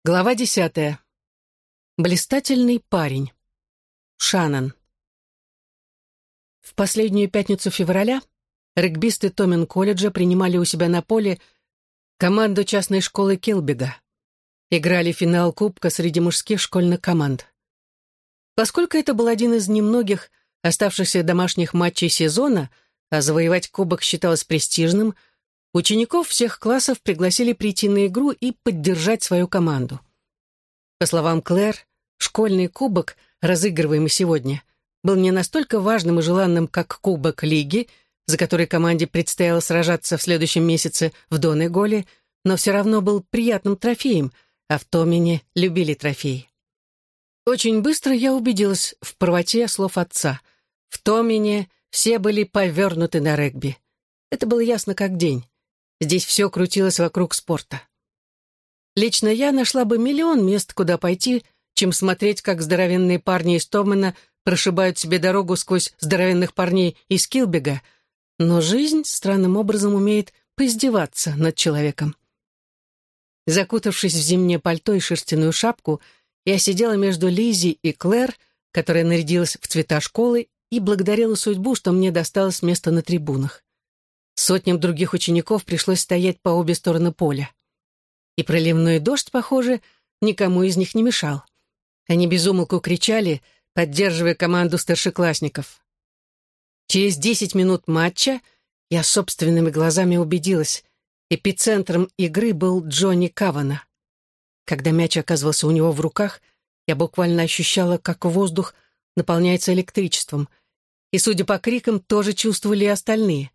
Глава 10. Блистательный парень. Шаннон. В последнюю пятницу февраля регбисты Томин-колледжа принимали у себя на поле команду частной школы Килбига. Играли финал кубка среди мужских школьных команд. Поскольку это был один из немногих оставшихся домашних матчей сезона, а завоевать кубок считалось престижным, учеников всех классов пригласили прийти на игру и поддержать свою команду. По словам Клэр, школьный кубок, разыгрываемый сегодня, был не настолько важным и желанным, как кубок лиги, за который команде предстояло сражаться в следующем месяце в Донеголе, но все равно был приятным трофеем, а в Томине любили трофеи. Очень быстро я убедилась в правоте слов отца. В Томине все были повернуты на регби. Это было ясно как день. Здесь все крутилось вокруг спорта. Лично я нашла бы миллион мест, куда пойти, чем смотреть, как здоровенные парни из Томина прошибают себе дорогу сквозь здоровенных парней из Килбига, но жизнь странным образом умеет поиздеваться над человеком. Закутавшись в зимнее пальто и шерстяную шапку, я сидела между Лиззи и Клэр, которая нарядилась в цвета школы, и благодарила судьбу, что мне досталось место на трибунах. Сотням других учеников пришлось стоять по обе стороны поля. И проливной дождь, похоже, никому из них не мешал. Они без умолку кричали, поддерживая команду старшеклассников. Через 10 минут матча я собственными глазами убедилась, эпицентром игры был Джонни Кавана. Когда мяч оказывался у него в руках, я буквально ощущала, как воздух наполняется электричеством, и, судя по крикам, тоже чувствовали и остальные.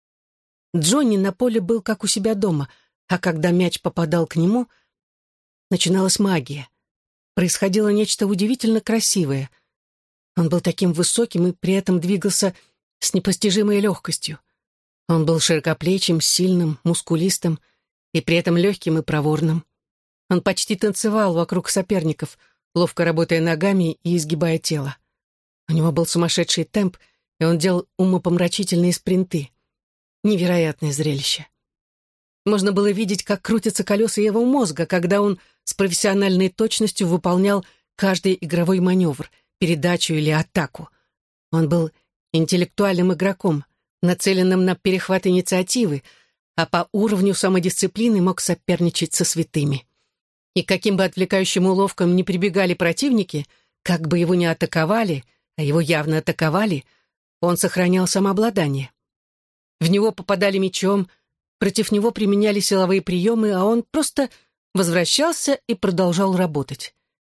Джонни на поле был как у себя дома, а когда мяч попадал к нему, начиналась магия. Происходило нечто удивительно красивое. Он был таким высоким и при этом двигался с непостижимой легкостью. Он был широкоплечим, сильным, мускулистым и при этом легким и проворным. Он почти танцевал вокруг соперников, ловко работая ногами и изгибая тело. У него был сумасшедший темп, и он делал умопомрачительные спринты. Невероятное зрелище. Можно было видеть, как крутятся колеса его мозга, когда он с профессиональной точностью выполнял каждый игровой маневр, передачу или атаку. Он был интеллектуальным игроком, нацеленным на перехват инициативы, а по уровню самодисциплины мог соперничать со святыми. И каким бы отвлекающим уловкам ни прибегали противники, как бы его ни атаковали, а его явно атаковали, он сохранял самообладание. В него попадали мячом, против него применяли силовые приемы, а он просто возвращался и продолжал работать.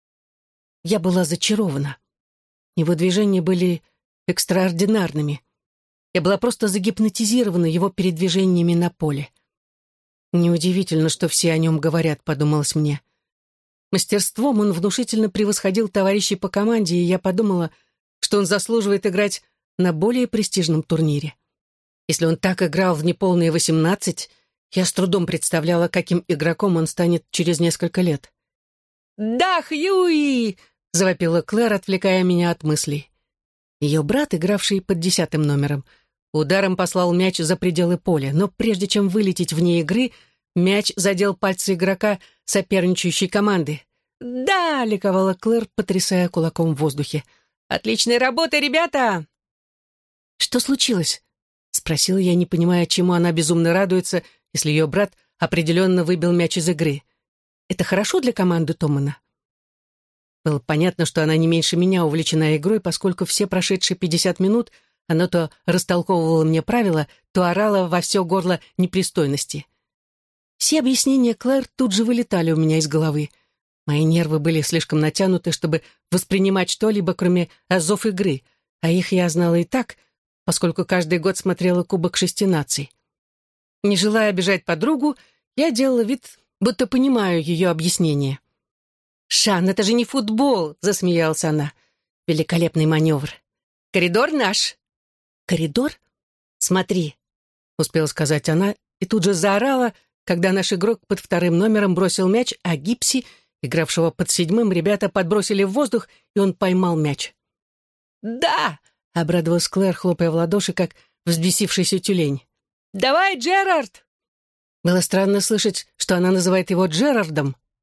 Я была зачарована. Его движения были экстраординарными. Я была просто загипнотизирована его передвижениями на поле. Неудивительно, что все о нем говорят, подумалось мне. Мастерством он внушительно превосходил товарищей по команде, и я подумала, что он заслуживает играть на более престижном турнире. Если он так играл в неполные 18, я с трудом представляла, каким игроком он станет через несколько лет. «Да, Хьюи!» — завопила Клэр, отвлекая меня от мыслей. Ее брат, игравший под 10-м номером, ударом послал мяч за пределы поля, но прежде чем вылететь вне игры, мяч задел пальцы игрока соперничающей команды. «Да!» — ликовала Клэр, потрясая кулаком в воздухе. «Отличная работа, ребята!» «Что случилось?» — спросила я, не понимая, чему она безумно радуется, если ее брат определенно выбил мяч из игры. «Это хорошо для команды Томина?» Было понятно, что она не меньше меня увлечена игрой, поскольку все прошедшие 50 минут она то растолковывала мне правила, то орала во все горло непристойности. Все объяснения Клэр тут же вылетали у меня из головы. Мои нервы были слишком натянуты, чтобы воспринимать что-либо, кроме азов игры, а их я знала и так, поскольку каждый год смотрела Кубок 6 наций. Не желая обижать подругу, я делала вид, будто понимаю ее объяснение. «Шан, это же не футбол!» — засмеялась она. «Великолепный маневр. Коридор наш!» «Коридор? Смотри!» — успела сказать она, и тут же заорала, когда наш игрок под 2-м номером бросил мяч, а Гипси, игравшего под 7-м, ребята подбросили в воздух, и он поймал мяч. «Да!» — обрадовалась Клэр, хлопая в ладоши, как взбесившийся тюлень. «Давай, Джерард!» Было странно слышать, что она называет его Джерардом,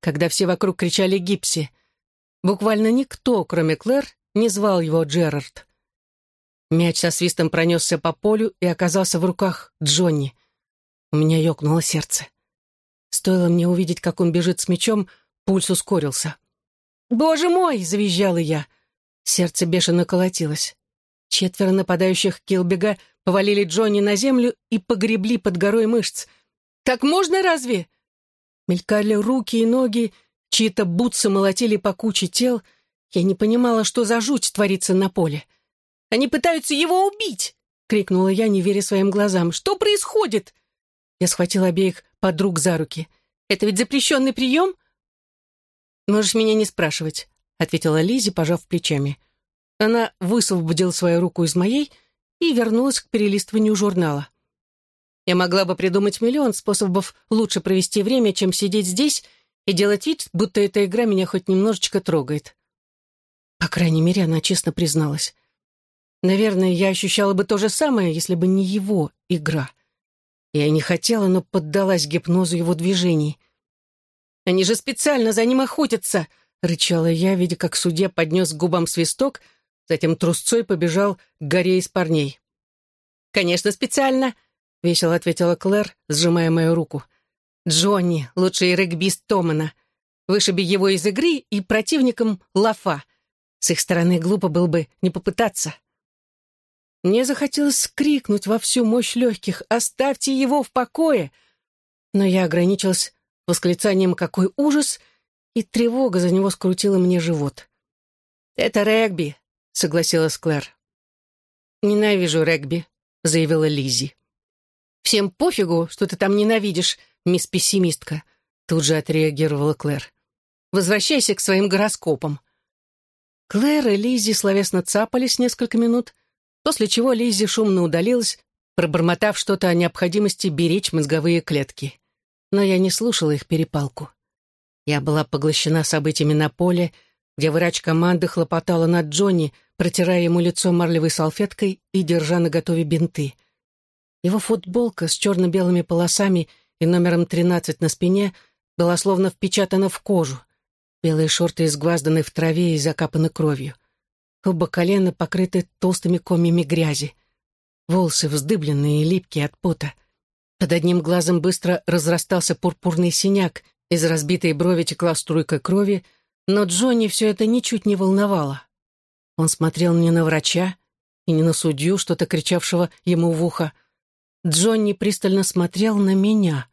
когда все вокруг кричали «Гипси». Буквально никто, кроме Клэр, не звал его Джерард. Мяч со свистом пронесся по полю и оказался в руках Джонни. У меня ёкнуло сердце. Стоило мне увидеть, как он бежит с мячом, пульс ускорился. «Боже мой!» — завизжала я. Сердце бешено колотилось. 4 нападающих Килбега повалили Джонни на землю и погребли под горой мышц. «Так можно разве?» Мелькали руки и ноги, чьи-то бутсы молотили по куче тел. Я не понимала, что за жуть творится на поле. «Они пытаются его убить!» — крикнула я, не веря своим глазам. «Что происходит?» Я схватила обеих подруг за руки. «Это ведь запрещенный прием?» «Можешь меня не спрашивать», — ответила Лиззи, пожав плечами. Она высвободила свою руку из моей и вернулась к перелистыванию журнала. Я могла бы придумать миллион способов лучше провести время, чем сидеть здесь и делать вид, будто эта игра меня хоть немножечко трогает. По крайней мере, она честно призналась. Наверное, я ощущала бы то же самое, если бы не его игра. Я не хотела, но поддалась гипнозу его движений. «Они же специально за ним охотятся!» — рычала я, видя, как судья поднес к губам свисток, затем трусцой побежал к горе из парней. «Конечно, специально!» — весело ответила Клэр, сжимая мою руку. «Джонни, лучший регбист Томана. Вышиби его из игры и противником лафа. С их стороны глупо было бы не попытаться». Мне захотелось крикнуть во всю мощь легких: «Оставьте его в покое!» Но я ограничилась восклицанием «Какой ужас!» и тревога за него скрутила мне живот. «Это регби», — согласилась Клэр. «Ненавижу регби», — заявила Лиззи. «Всем пофигу, что ты там ненавидишь, мисс Пессимистка», — тут же отреагировала Клэр. «Возвращайся к своим гороскопам». Клэр и Лиззи словесно цапались несколько минут, после чего Лиззи шумно удалилась, пробормотав что-то о необходимости беречь мозговые клетки. Но я не слушала их перепалку. Я была поглощена событиями на поле, где врач команды хлопотала над Джонни, протирая ему лицо марлевой салфеткой и держа наготове бинты. Его футболка с черно-белыми полосами и номером 13 на спине была словно впечатана в кожу. Белые шорты изгвазданы в траве и закапаны кровью. Оба колена покрыты толстыми комьями грязи. Волосы вздыбленные и липкие от пота. Под одним глазом быстро разрастался пурпурный синяк, из разбитой брови текла струйка крови, но Джонни все это ничуть не волновало. Он смотрел не на врача и не на судью, что-то кричавшего ему в ухо. Джонни пристально смотрел на меня.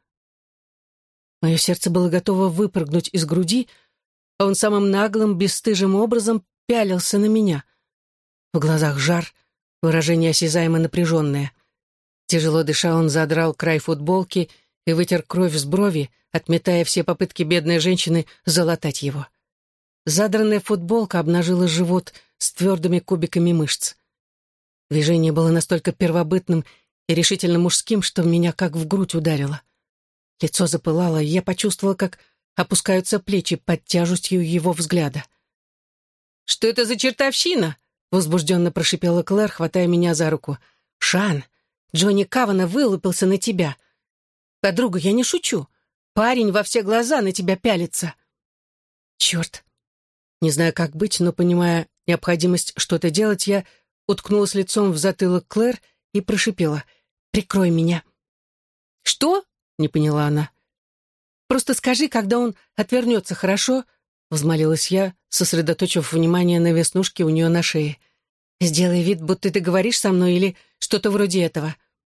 Мое сердце было готово выпрыгнуть из груди, а он самым наглым, бесстыжим образом пялился на меня. В глазах жар, выражение осязаемо напряженное. Тяжело дыша, он задрал край футболки и вытер кровь с брови, отметая все попытки бедной женщины залатать его. Задранная футболка обнажила живот с твердыми кубиками мышц. Движение было настолько первобытным и решительно мужским, что меня как в грудь ударило. Лицо запылало, и я почувствовала, как опускаются плечи под тяжестью его взгляда. «Что это за чертовщина?» — возбужденно прошипела Клэр, хватая меня за руку. «Шан, Джонни Кавана вылупился на тебя. Подруга, я не шучу. Парень во все глаза на тебя пялится». «Черт!» Не знаю, как быть, но, понимая необходимость что-то делать, я уткнулась лицом в затылок Клэр и прошипела: «Прикрой меня». «Что?» — не поняла она. «Просто скажи, когда он отвернется, хорошо?» — взмолилась я, сосредоточив внимание на веснушке у нее на шее. «Сделай вид, будто ты говоришь со мной или что-то вроде этого».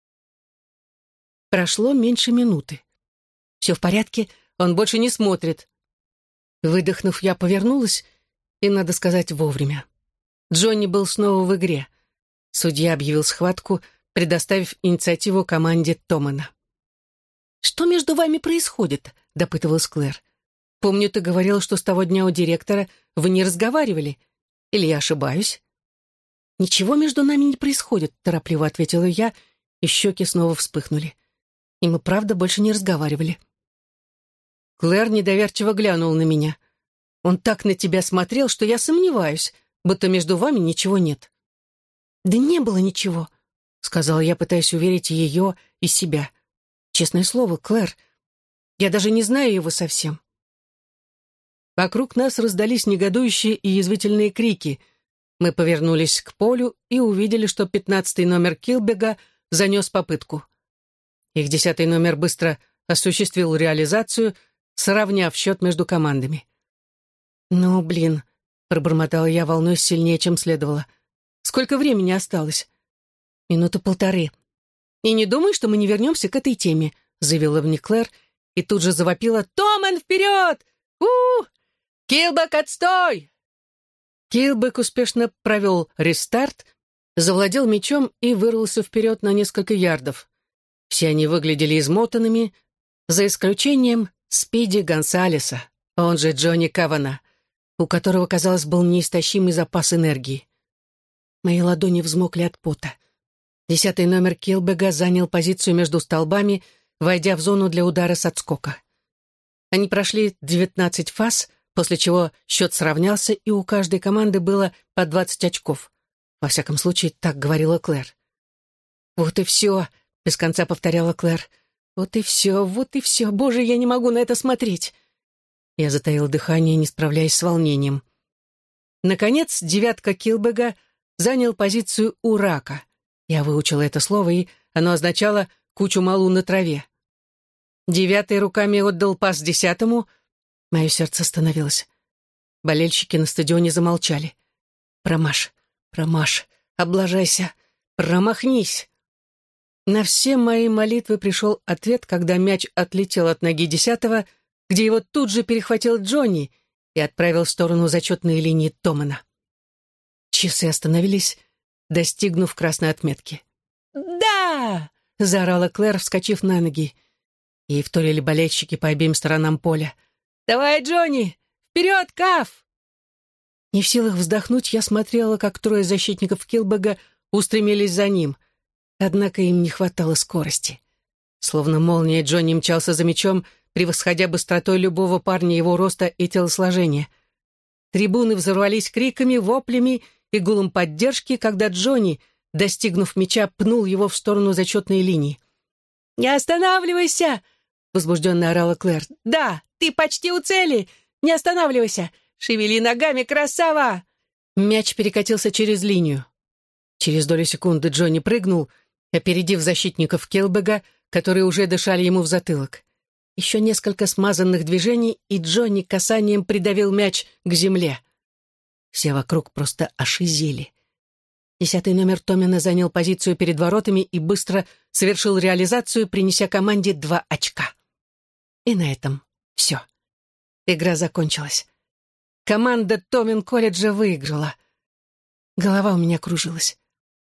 Прошло меньше минуты. «Все в порядке, он больше не смотрит». Выдохнув, я повернулась, и, надо сказать, вовремя. Джонни был снова в игре. Судья объявил схватку, предоставив инициативу команде Томана. «Что между вами происходит?» — допытывалась Клэр. «Помню, ты говорила, что с того дня у директора вы не разговаривали. Или я ошибаюсь?» «Ничего между нами не происходит», — торопливо ответила я, и щеки снова вспыхнули. И мы, правда, больше не разговаривали. Клэр недоверчиво глянул на меня. «Он так на тебя смотрел, что я сомневаюсь, будто между вами ничего нет». «Да не было ничего», — сказала я, пытаясь уверить ее и себя. «Честное слово, Клэр, я даже не знаю его совсем». Вокруг нас раздались негодующие и язвительные крики. Мы повернулись к полю и увидели, что 15-й номер Килбега занес попытку. Их 10-й номер быстро осуществил реализацию, сравняв счет между командами. «Ну, блин», — пробормотала я, волнуясь сильнее, чем следовало. «Сколько времени осталось?» «Минуты полторы». «И не думай, что мы не вернемся к этой теме», — заявила мне Клэр, и тут же завопила: «Томен, вперед! У-у-у! Килбек, отстой!» Килбек успешно провел рестарт, завладел мячом и вырвался вперед на несколько ярдов. Все они выглядели измотанными, за исключением Спиди Гонсалеса, он же Джонни Кавана, у которого, казалось, был неистощимый запас энергии. Мои ладони взмокли от пота. 10-й номер Килбега занял позицию между столбами, войдя в зону для удара с отскока. Они прошли 19 фаз, после чего счет сравнялся, и у каждой команды было по 20 очков. Во всяком случае, так говорила Клэр. «Вот и все», — без конца повторяла Клэр. «Вот и все, вот и все. Боже, я не могу на это смотреть». Я затаил дыхание, не справляясь с волнением. Наконец, 9-ка Килбега занял позицию у рака. Я выучила это слово, и оно означало «кучу малу на траве». 9-й руками отдал пас 10-му. Мое сердце остановилось. Болельщики на стадионе замолчали. «Промажь, промажь, облажайся, промахнись». На все мои молитвы пришел ответ, когда мяч отлетел от ноги 10-го, где его тут же перехватил Джонни и отправил в сторону зачетной линии Томена. Часы остановились, достигнув красной отметки. «Да!» — заорала Клэр, вскочив на ноги. Ей вторили болельщики по обеим сторонам поля. «Давай, Джонни! Вперед, Каф!» Не в силах вздохнуть, я смотрела, как трое защитников Килбега устремились за ним. Однако им не хватало скорости. Словно молния, Джонни мчался за мячом, превосходя быстротой любого парня его роста и телосложения. Трибуны взорвались криками, воплями и гулом поддержки, когда Джонни, достигнув мяча, пнул его в сторону зачетной линии. «Не останавливайся!» — возбужденно орала Клэр. «Да, ты почти у цели! Не останавливайся! Шевели ногами, красава!» Мяч перекатился через линию. Через долю секунды Джонни прыгнул, опередив защитников Килбега, которые уже дышали ему в затылок. Еще несколько смазанных движений, и Джонни касанием придавил мяч к земле. Все вокруг просто ошизели. 10-й номер Томина занял позицию перед воротами и быстро совершил реализацию, принеся команде 2 очка. И на этом все. Игра закончилась. Команда Томен-колледжа выиграла. Голова у меня кружилась.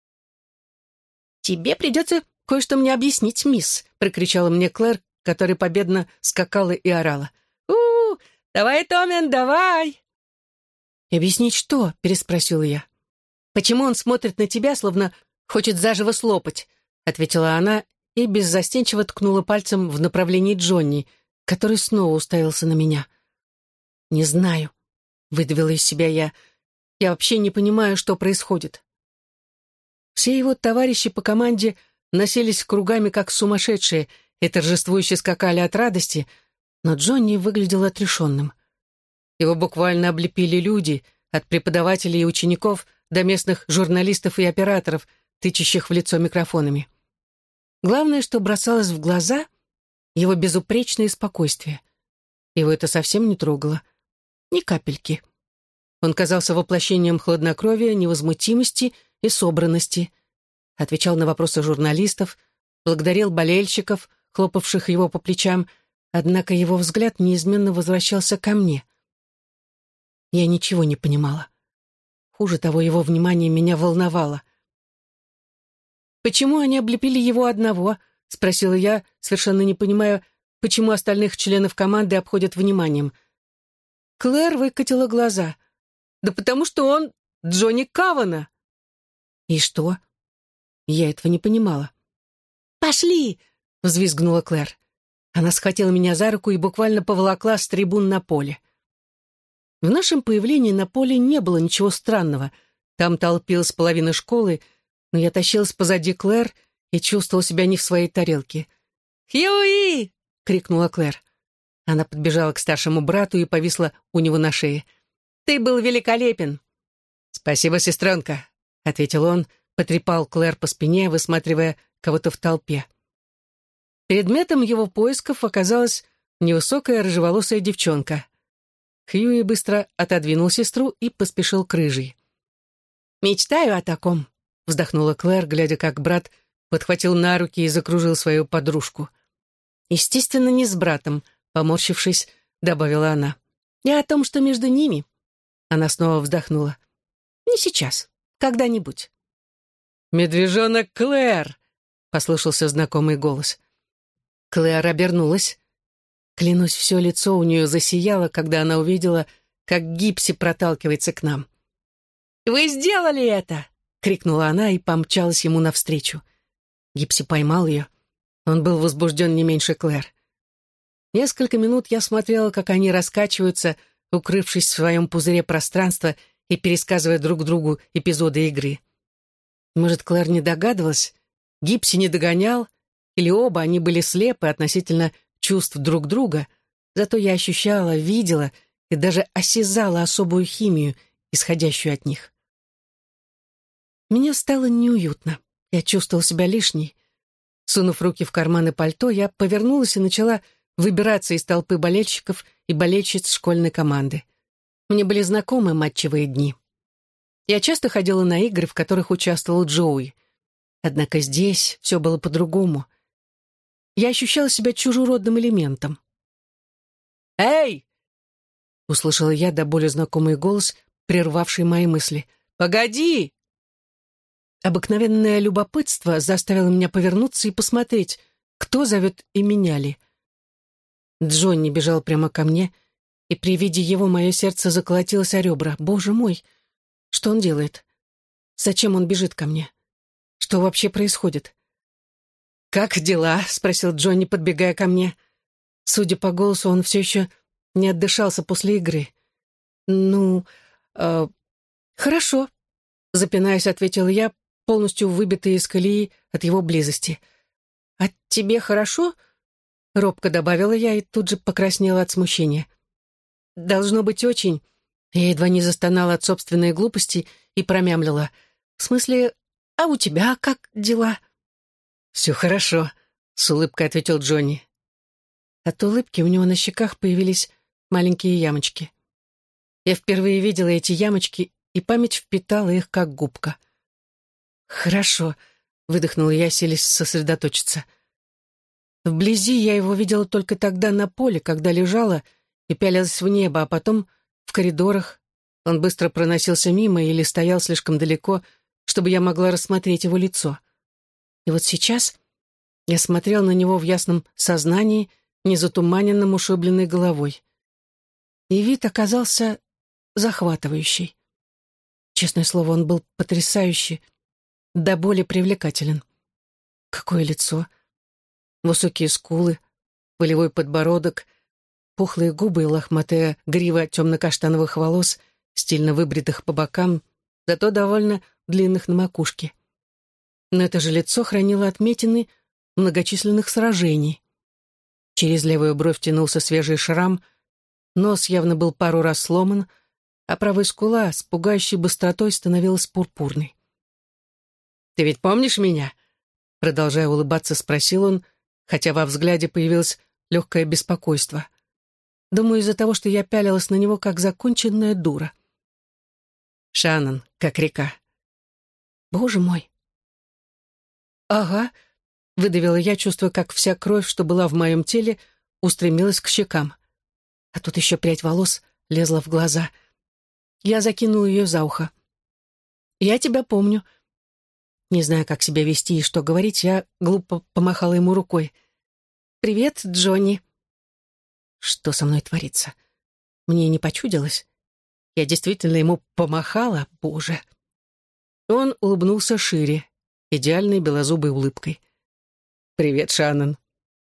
«Тебе придется кое-что мне объяснить, мисс», — прокричала мне Клэр, которая победно скакала и орала. «У-у-у! Давай, Томен, давай!» «Объяснить что?» — переспросила я. «Почему он смотрит на тебя, словно хочет заживо слопать?» — ответила она и беззастенчиво ткнула пальцем в направлении Джонни, который снова уставился на меня. «Не знаю», — выдавила из себя я. «Я вообще не понимаю, что происходит». Все его товарищи по команде носились кругами, как сумасшедшие, и торжествующе скакали от радости, но Джонни выглядел отрешенным. Его буквально облепили люди, от преподавателей и учеников до местных журналистов и операторов, тычущих в лицо микрофонами. Главное, что бросалось в глаза — его безупречное спокойствие. Его это совсем не трогало. Ни капельки. Он казался воплощением хладнокровия, невозмутимости и собранности. Отвечал на вопросы журналистов, благодарил болельщиков, хлопавших его по плечам, однако его взгляд неизменно возвращался ко мне. Я ничего не понимала. Хуже того, его внимание меня волновало. «Почему они облепили его одного?» — спросила я, совершенно не понимая, почему остальных членов команды обходят вниманием. Клэр выкатила глаза. «Да потому что он Джонни Кавана!» «И что?» Я этого не понимала. «Пошли!» — взвизгнула Клэр. Она схватила меня за руку и буквально поволокла с трибун на поле. В нашем появлении на поле не было ничего странного. Там толпилась половина школы, но я тащилась позади Клэр и чувствовала себя не в своей тарелке. «Хьюи!» — крикнула Клэр. Она подбежала к старшему брату и повисла у него на шее. «Ты был великолепен!» «Спасибо, сестренка», — ответил он, потрепал Клэр по спине, высматривая кого-то в толпе. Предметом его поисков оказалась невысокая рыжеволосая девчонка. Хьюи быстро отодвинул сестру и поспешил к рыжей. «Мечтаю о таком», — вздохнула Клэр, глядя, как брат подхватил на руки и закружил свою подружку. «Естественно, не с братом», — поморщившись, добавила она. «И о том, что между ними». Она снова вздохнула. «Не сейчас, когда-нибудь». «Медвежонок Клэр!» — послышался знакомый голос. Клэр обернулась. Клянусь, все лицо у нее засияло, когда она увидела, как Гипси проталкивается к нам. «Вы сделали это!» — крикнула она и помчалась ему навстречу. Гипси поймал ее. Он был возбужден не меньше Клэр. Несколько минут я смотрела, как они раскачиваются, укрывшись в своем пузыре пространства и пересказывая друг другу эпизоды игры. Может, Клэр не догадывалась, Гипси не догонял, или оба они были слепы относительно чувств друг друга, зато я ощущала, видела и даже осязала особую химию, исходящую от них. Мне стало неуютно. Я чувствовала себя лишней. Сунув руки в карманы пальто, я повернулась и начала выбираться из толпы болельщиков и болельщиц школьной команды. Мне были знакомы матчевые дни. Я часто ходила на игры, в которых участвовал Джоуи. Однако здесь все было по-другому. Я ощущала себя чужеродным элементом. «Эй!» — услышала я до боли знакомый голос, прервавший мои мысли. «Погоди!» Обыкновенное любопытство заставило меня повернуться и посмотреть, кто зовет и меня ли. Джонни бежал прямо ко мне, и при виде его мое сердце заколотилось о ребра. Боже мой, что он делает? Зачем он бежит ко мне? Что вообще происходит? «Как дела?» — спросил Джонни, подбегая ко мне. Судя по голосу, он все еще не отдышался после игры. «Ну, хорошо», — запинаясь, ответила я, полностью выбитая из колеи от его близости. «А тебе хорошо?» — робко добавила я и тут же покраснела от смущения. «Должно быть очень...» Я едва не застонала от собственной глупости и промямлила. «В смысле, а у тебя как дела?» «Все хорошо», — с улыбкой ответил Джонни. От улыбки у него на щеках появились маленькие ямочки. Я впервые видела эти ямочки, и память впитала их, как губка. «Хорошо», — выдохнула я, селись сосредоточиться. Вблизи я его видела только тогда на поле, когда лежала и пялилась в небо, а потом в коридорах. Он быстро проносился мимо или стоял слишком далеко, чтобы я могла рассмотреть его лицо. И вот сейчас я смотрел на него в ясном сознании, не затуманенном ушибленной головой. И вид оказался захватывающий. Честное слово, он был потрясающий, до боли привлекателен. Какое лицо! Высокие скулы, волевой подбородок, пухлые губы и лохматая грива темно-каштановых волос, стильно выбритых по бокам, зато довольно длинных на макушке. Но это же лицо хранило отметины многочисленных сражений. Через левую бровь тянулся свежий шрам, нос явно был пару раз сломан, а правая скула с пугающей быстротой становилась пурпурной. «Ты ведь помнишь меня?» Продолжая улыбаться, спросил он, хотя во взгляде появилось легкое беспокойство. Думаю, из-за того, что я пялилась на него, как законченная дура. «Шаннон, как река». «Боже мой!» «Ага», — выдавила я, чувствуя, как вся кровь, что была в моем теле, устремилась к щекам. А тут еще прядь волос лезла в глаза. Я закинула ее за ухо. «Я тебя помню». Не зная, как себя вести и что говорить, я глупо помахала ему рукой. «Привет, Джонни». Что со мной творится? Мне не почудилось. Я действительно ему помахала, боже. Он улыбнулся шире, идеальной белозубой улыбкой. «Привет, Шаннон».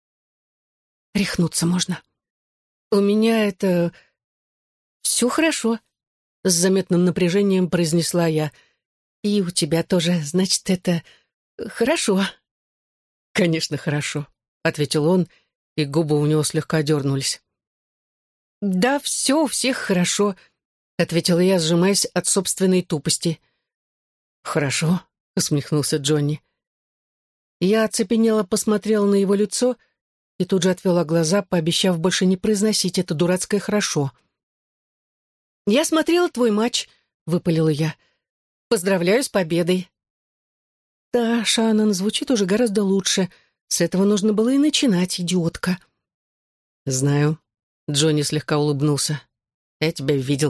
Рехнуться можно. «У меня это... все хорошо», — с заметным напряжением произнесла я. «И у тебя тоже, значит, это... хорошо». «Конечно, хорошо», — ответил он, и губы у него слегка дернулись. «Да, все у всех хорошо», — ответила я, сжимаясь от собственной тупости. «Хорошо», — усмехнулся Джонни. Я оцепенела, посмотрела на его лицо и тут же отвела глаза, пообещав больше не произносить это дурацкое «хорошо». «Я смотрела твой матч», — выпалила я. «Поздравляю с победой». «Да, Шаннон, звучит уже гораздо лучше. С этого нужно было и начинать, идиотка». «Знаю», — Джонни слегка улыбнулся. «Я тебя видел».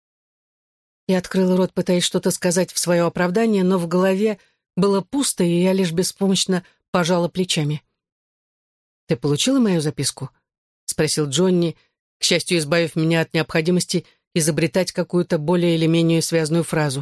Я открыла рот, пытаясь что-то сказать в свое оправдание, но в голове было пусто, и я лишь беспомощно пожала плечами. «Ты получила мою записку?» — спросил Джонни, к счастью, избавив меня от необходимости изобретать какую-то более или менее связную фразу.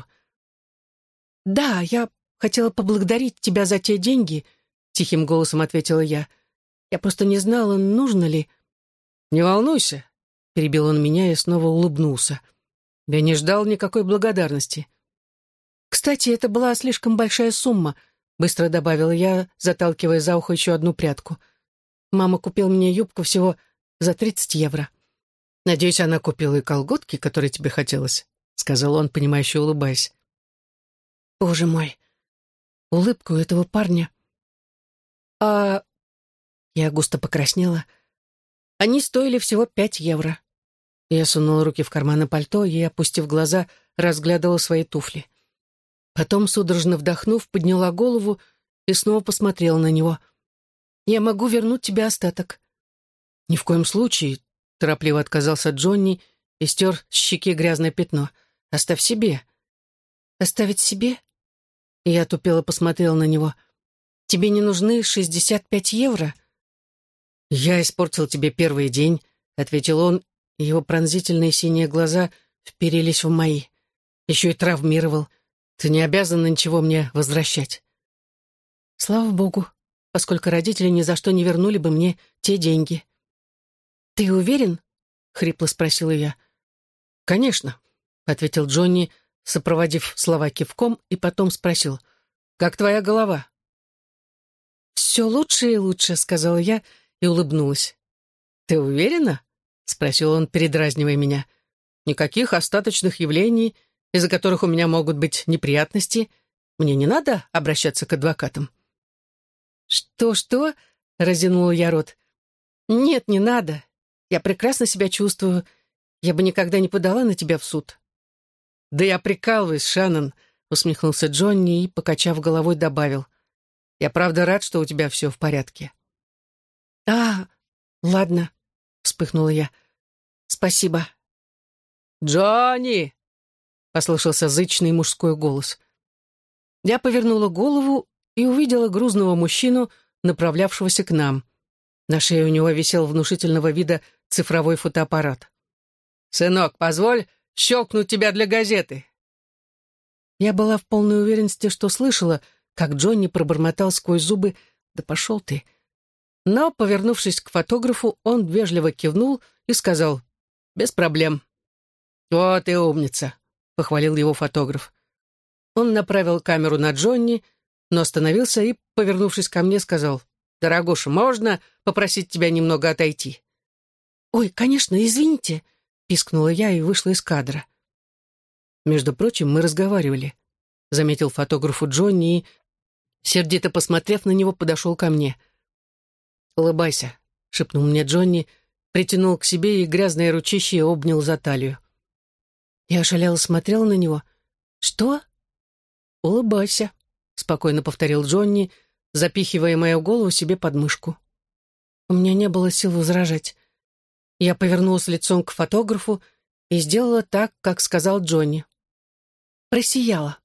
«Да, я хотела поблагодарить тебя за те деньги», — тихим голосом ответила я. «Я просто не знала, нужно ли». «Не волнуйся», — перебил он меня и снова улыбнулся. «Я не ждал никакой благодарности». «Кстати, это была слишком большая сумма», — быстро добавила я, заталкивая за ухо еще одну прядку. «Мама купила мне юбку всего за 30 евро». «Надеюсь, она купила и колготки, которые тебе хотелось», — сказал он, понимающе улыбаясь. «Боже мой, улыбка у этого парня». «А...» Я густо покраснела. «Они стоили всего 5 евро». Я сунула руки в карманы пальто и, опустив глаза, разглядывала свои туфли. Потом, судорожно вдохнув, подняла голову и снова посмотрела на него. «Я могу вернуть тебе остаток». «Ни в коем случае», — торопливо отказался Джонни и стер с щеки грязное пятно. «Оставь себе». «Оставить себе?» И я тупело посмотрела на него. «Тебе не нужны 65 евро?» «Я испортил тебе первый день», — ответил он, и его пронзительные синие глаза вперились в мои. «Еще и травмировал. Ты не обязана ничего мне возвращать». «Слава богу, поскольку родители ни за что не вернули бы мне те деньги». «Ты уверен?» — хрипло спросила я. «Конечно», — ответил Джонни, сопроводив слова кивком, и потом спросил: «Как твоя голова?» «Все лучше и лучше», — сказала я и улыбнулась. «Ты уверена?» — спросил он, передразнивая меня. «Никаких остаточных явлений, из-за которых у меня могут быть неприятности. Мне не надо обращаться к адвокатам». «Что?» — разинула я рот. «Нет, не надо. Я прекрасно себя чувствую. Я бы никогда не подала на тебя в суд». «Да я прикалываюсь, Шаннон», — усмехнулся Джонни и, покачав головой, добавил. «Я правда рад, что у тебя все в порядке». «А, ладно», — вспыхнула я. «Спасибо». «Джонни!» — послышался зычный мужской голос. Я повернула голову и увидела грузного мужчину, направлявшегося к нам. На шее у него висел внушительного вида цифровой фотоаппарат. «Сынок, позволь щелкнуть тебя для газеты». Я была в полной уверенности, что слышала, как Джонни пробормотал сквозь зубы: «Да пошел ты». Но, повернувшись к фотографу, он вежливо кивнул и сказал: «Без проблем». «Вот и умница», — похвалил его фотограф. Он направил камеру на Джонни, но остановился и, повернувшись ко мне, сказал: «Дорогуша, можно попросить тебя немного отойти?» «Ой, конечно, извините», — пискнула я и вышла из кадра. «Между прочим, мы разговаривали», — заметил фотографу Джонни и, сердито посмотрев на него, подошел ко мне. «Улыбайся», — шепнул мне Джонни, притянул к себе и грязное ручище обнял за талию. Я ошалела, смотрела на него. «Что?» «Улыбайся», — спокойно повторил Джонни, запихивая мою голову себе под мышку. У меня не было сил возражать. Я повернулась лицом к фотографу и сделала так, как сказал Джонни. Просияла.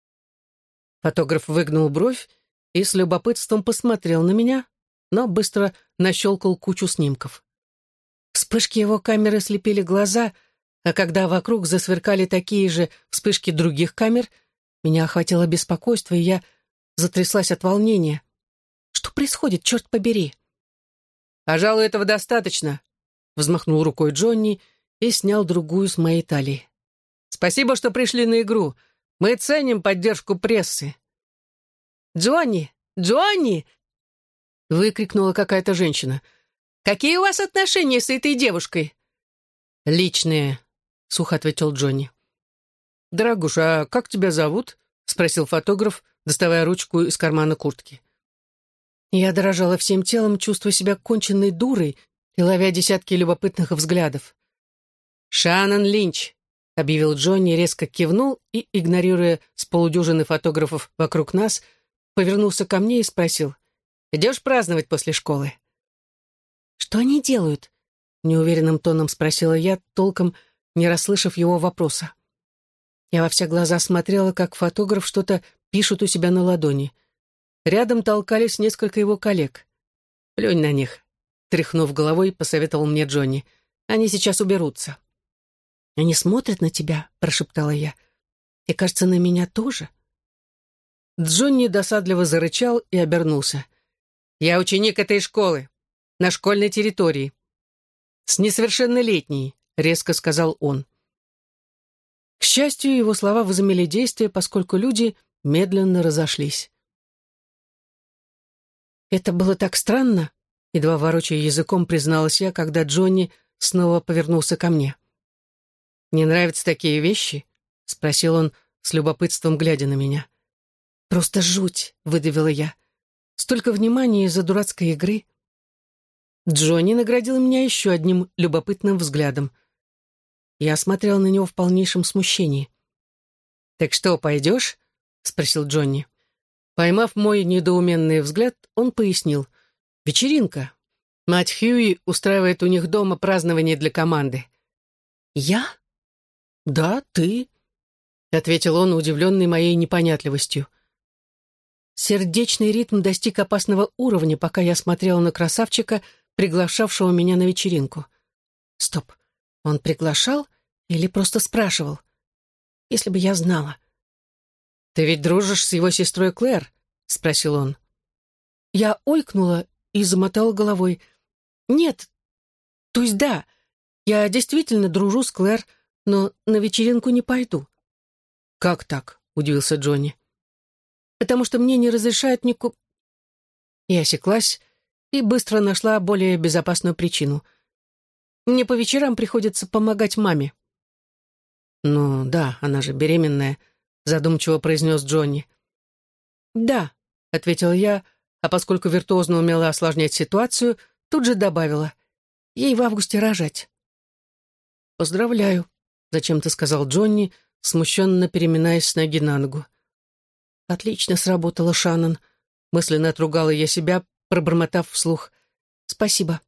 Фотограф выгнул бровь и с любопытством посмотрел на меня, но быстро нащелкал кучу снимков. Вспышки его камеры слепили глаза, а когда вокруг засверкали такие же вспышки других камер, меня охватило беспокойство, и я затряслась от волнения. Что происходит, черт побери? «Пожалуй, этого достаточно», — взмахнул рукой Джонни и снял другую с моей талии. «Спасибо, что пришли на игру. Мы ценим поддержку прессы». «Джонни! Джонни!» — выкрикнула какая-то женщина. «Какие у вас отношения с этой девушкой?» «Личные», — сухо ответил Джонни. «Дорогуша, а как тебя зовут?» — спросил фотограф, доставая ручку из кармана куртки. Я дрожала всем телом, чувствуя себя конченной дурой и ловя десятки любопытных взглядов. «Шаннон Линч», — объявил Джонни, резко кивнул и, игнорируя с полудюжины фотографов вокруг нас, повернулся ко мне и спросил: «Идешь праздновать после школы?» «Что они делают?» — неуверенным тоном спросила я, толком не расслышав его вопроса. Я во все глаза смотрела, как фотограф что-то пишет у себя на ладони. Рядом толкались несколько его коллег. «Плюнь на них», — тряхнув головой, посоветовал мне Джонни. «Они сейчас уберутся». «Они смотрят на тебя», — прошептала я. «И, кажется, на меня тоже». Джонни досадливо зарычал и обернулся. «Я ученик этой школы, на школьной территории. С несовершеннолетней», — резко сказал он. К счастью, его слова возымели действие, поскольку люди медленно разошлись. «Это было так странно», — едва ворочая языком, призналась я, когда Джонни снова повернулся ко мне. «Не нравятся такие вещи?» — спросил он с любопытством, глядя на меня. «Просто жуть», — выдавила я. «Столько внимания из-за дурацкой игры». Джонни наградил меня еще одним любопытным взглядом. Я смотрела на него в полнейшем смущении. «Так что, пойдешь?» — спросил Джонни. Поймав мой недоуменный взгляд, он пояснил. «Вечеринка. Мать Хьюи устраивает у них дома празднование для команды». «Я?» «Да, ты», — ответил он, удивленный моей непонятливостью. Сердечный ритм достиг опасного уровня, пока я смотрела на красавчика, приглашавшего меня на вечеринку. Стоп, он приглашал или просто спрашивал? Если бы я знала. «Ты ведь дружишь с его сестрой Клэр?» — спросил он. Я ойкнула и замотала головой. «Нет, то есть да, я действительно дружу с Клэр, но на вечеринку не пойду». «Как так?» — удивился Джонни. «Потому что мне не разрешают Я осеклась и быстро нашла более безопасную причину. Мне по вечерам приходится помогать маме». «Ну да, она же беременная», — задумчиво произнес Джонни. «Да», — ответила я, а поскольку виртуозно умела осложнять ситуацию, тут же добавила: «Ей в августе рожать». «Поздравляю», — зачем-то сказал Джонни, смущенно переминаясь с ноги на ногу. «Отлично сработала, Шаннон», — мысленно отругала я себя, пробормотав вслух: «Спасибо».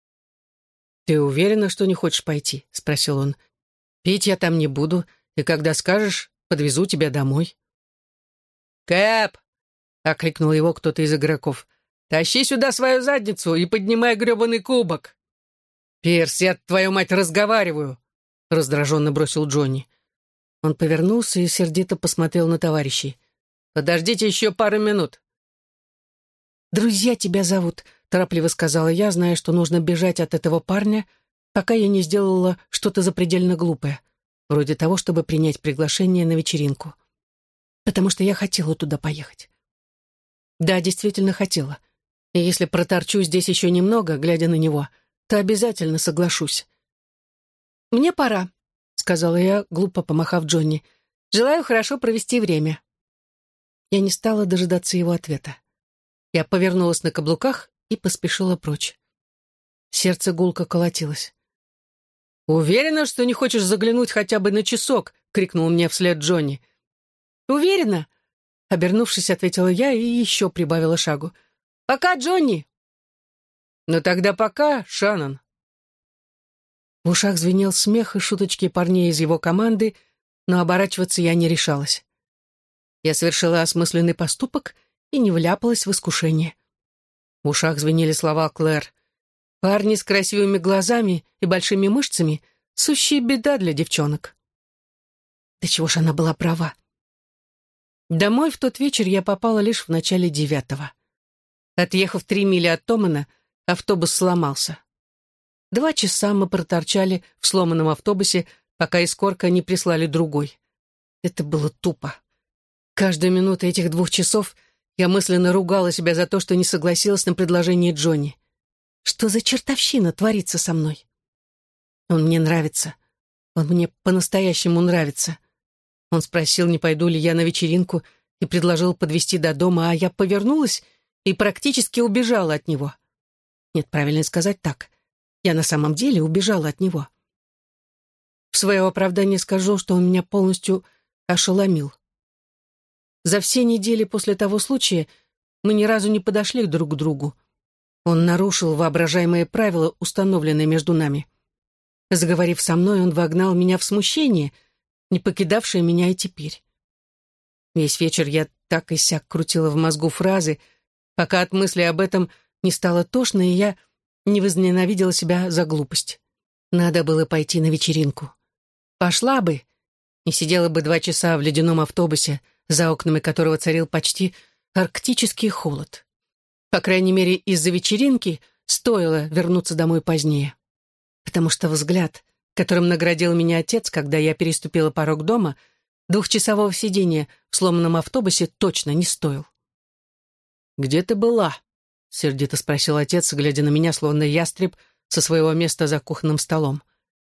«Ты уверена, что не хочешь пойти?» — спросил он. «Пить я там не буду, и когда скажешь, подвезу тебя домой». «Кэп!» — окликнул его кто-то из игроков. «Тащи сюда свою задницу и поднимай гребаный кубок!» «Пирс, я, твою мать, разговариваю!» — раздраженно бросил Джонни. Он повернулся и сердито посмотрел на товарищей. «Подождите еще пару минут». «Друзья тебя зовут», — торопливо сказала я, зная, что нужно бежать от этого парня, пока я не сделала что-то запредельно глупое, вроде того, чтобы принять приглашение на вечеринку. Потому что я хотела туда поехать. Да, действительно хотела. И если проторчу здесь еще немного, глядя на него, то обязательно соглашусь. «Мне пора», — сказала я, глупо помахав Джонни. «Желаю хорошо провести время». Я не стала дожидаться его ответа. Я повернулась на каблуках и поспешила прочь. Сердце гулко колотилось. «Уверена, что не хочешь заглянуть хотя бы на часок?» — крикнул мне вслед Джонни. «Уверена?» — обернувшись, ответила я и еще прибавила шагу. «Пока, Джонни!» «Ну тогда пока, Шаннон!» В ушах звенел смех и шуточки парней из его команды, но оборачиваться я не решалась. Я совершила осмысленный поступок и не вляпалась в искушение. В ушах звенели слова Клэр. «Парни с красивыми глазами и большими мышцами — сущая беда для девчонок». Да чего ж она была права. Домой в тот вечер я попала лишь в начале 9-го. Отъехав 3 мили от Томана, автобус сломался. 2 часа мы проторчали в сломанном автобусе, пока из Корка не прислали другой. Это было тупо. Каждую минуту этих 2 часов я мысленно ругала себя за то, что не согласилась на предложение Джонни. Что за чертовщина творится со мной? Он мне нравится. Он мне по-настоящему нравится. Он спросил, не пойду ли я на вечеринку, и предложил подвезти до дома, а я повернулась и практически убежала от него. Нет, правильно сказать так. Я на самом деле убежала от него. В свое оправдание скажу, что он меня полностью ошеломил. За все недели после того случая мы ни разу не подошли друг к другу. Он нарушил воображаемые правила, установленные между нами. Заговорив со мной, он вогнал меня в смущение, не покидавшее меня и теперь. Весь вечер я так и сяк крутила в мозгу фразы, пока от мысли об этом не стало тошно, и я не возненавидела себя за глупость. Надо было пойти на вечеринку. Пошла бы, не сидела бы 2 часа в ледяном автобусе, за окнами которого царил почти арктический холод. По крайней мере, из-за вечеринки стоило вернуться домой позднее. Потому что взгляд, которым наградил меня отец, когда я переступила порог дома, 2-часового сидения в сломанном автобусе точно не стоил. «Где ты была?» — сердито спросил отец, глядя на меня, словно ястреб со своего места за кухонным столом.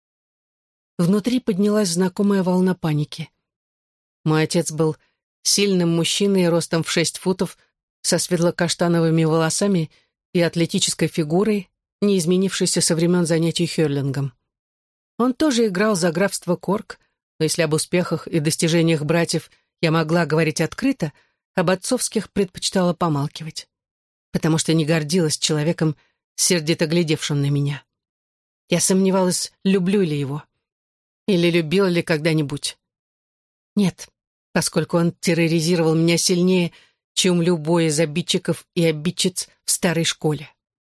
Внутри поднялась знакомая волна паники. Мой отец был сильным мужчиной ростом в 6 футов, со светло-каштановыми волосами и атлетической фигурой, не изменившейся со времен занятий хёрлингом. Он тоже играл за графство Корк, но если об успехах и достижениях братьев я могла говорить открыто, об отцовских предпочитала помалкивать, потому что не гордилась человеком, сердито глядевшим на меня. Я сомневалась, люблю ли его. Или любила ли когда-нибудь. Нет, поскольку он терроризировал меня сильнее, чем любой из обидчиков и обидчиц в старой школе.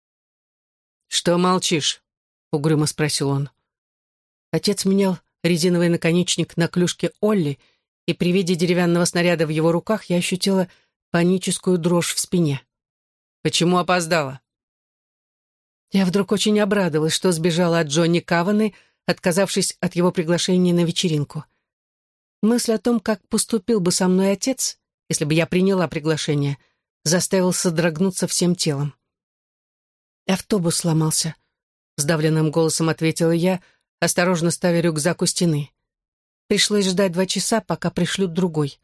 «Что молчишь?» — угрюмо спросил он. Отец менял резиновый наконечник на клюшке Олли, и при виде деревянного снаряда в его руках я ощутила паническую дрожь в спине. «Почему опоздала?» Я вдруг очень обрадовалась, что сбежала от Джонни Каваны, отказавшись от его приглашения на вечеринку. Мысль о том, как поступил бы со мной отец, если бы я приняла приглашение, заставил содрогнуться всем телом. «Автобус сломался», — сдавленным голосом ответила я, осторожно ставя рюкзак у стены. Пришлось ждать 2 часа, пока пришлют другой.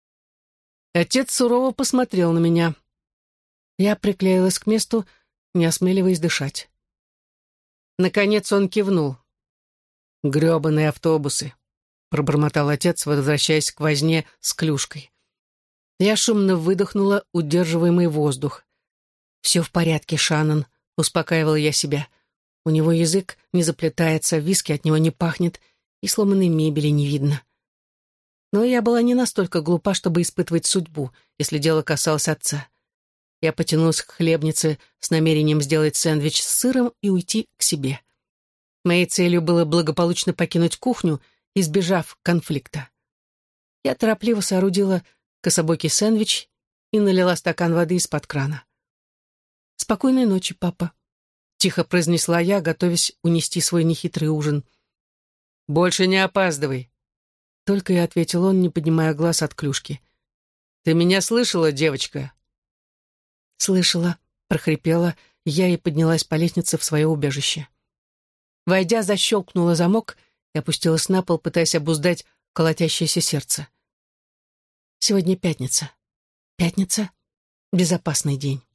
Отец сурово посмотрел на меня. Я приклеилась к месту, не осмеливаясь дышать. Наконец он кивнул. «Грёбаные автобусы», — пробормотал отец, возвращаясь к возне с клюшкой. Я шумно выдохнула удерживаемый воздух. «Все в порядке, Шаннон», — успокаивала я себя. «У него язык не заплетается, виски от него не пахнет, и сломанной мебели не видно». Но я была не настолько глупа, чтобы испытывать судьбу, если дело касалось отца. Я потянулась к хлебнице с намерением сделать сэндвич с сыром и уйти к себе. Моей целью было благополучно покинуть кухню, избежав конфликта. Я торопливо соорудила кособокий сэндвич и налила стакан воды из-под крана. «Спокойной ночи, папа», — тихо произнесла я, готовясь унести свой нехитрый ужин. «Больше не опаздывай», — только и ответил он, не поднимая глаз от клюшки. «Ты меня слышала, девочка?» «Слышала», — прохрипела я и поднялась по лестнице в свое убежище. Войдя, защелкнула замок и опустилась на пол, пытаясь обуздать колотящееся сердце. Сегодня пятница. Пятница — безопасный день.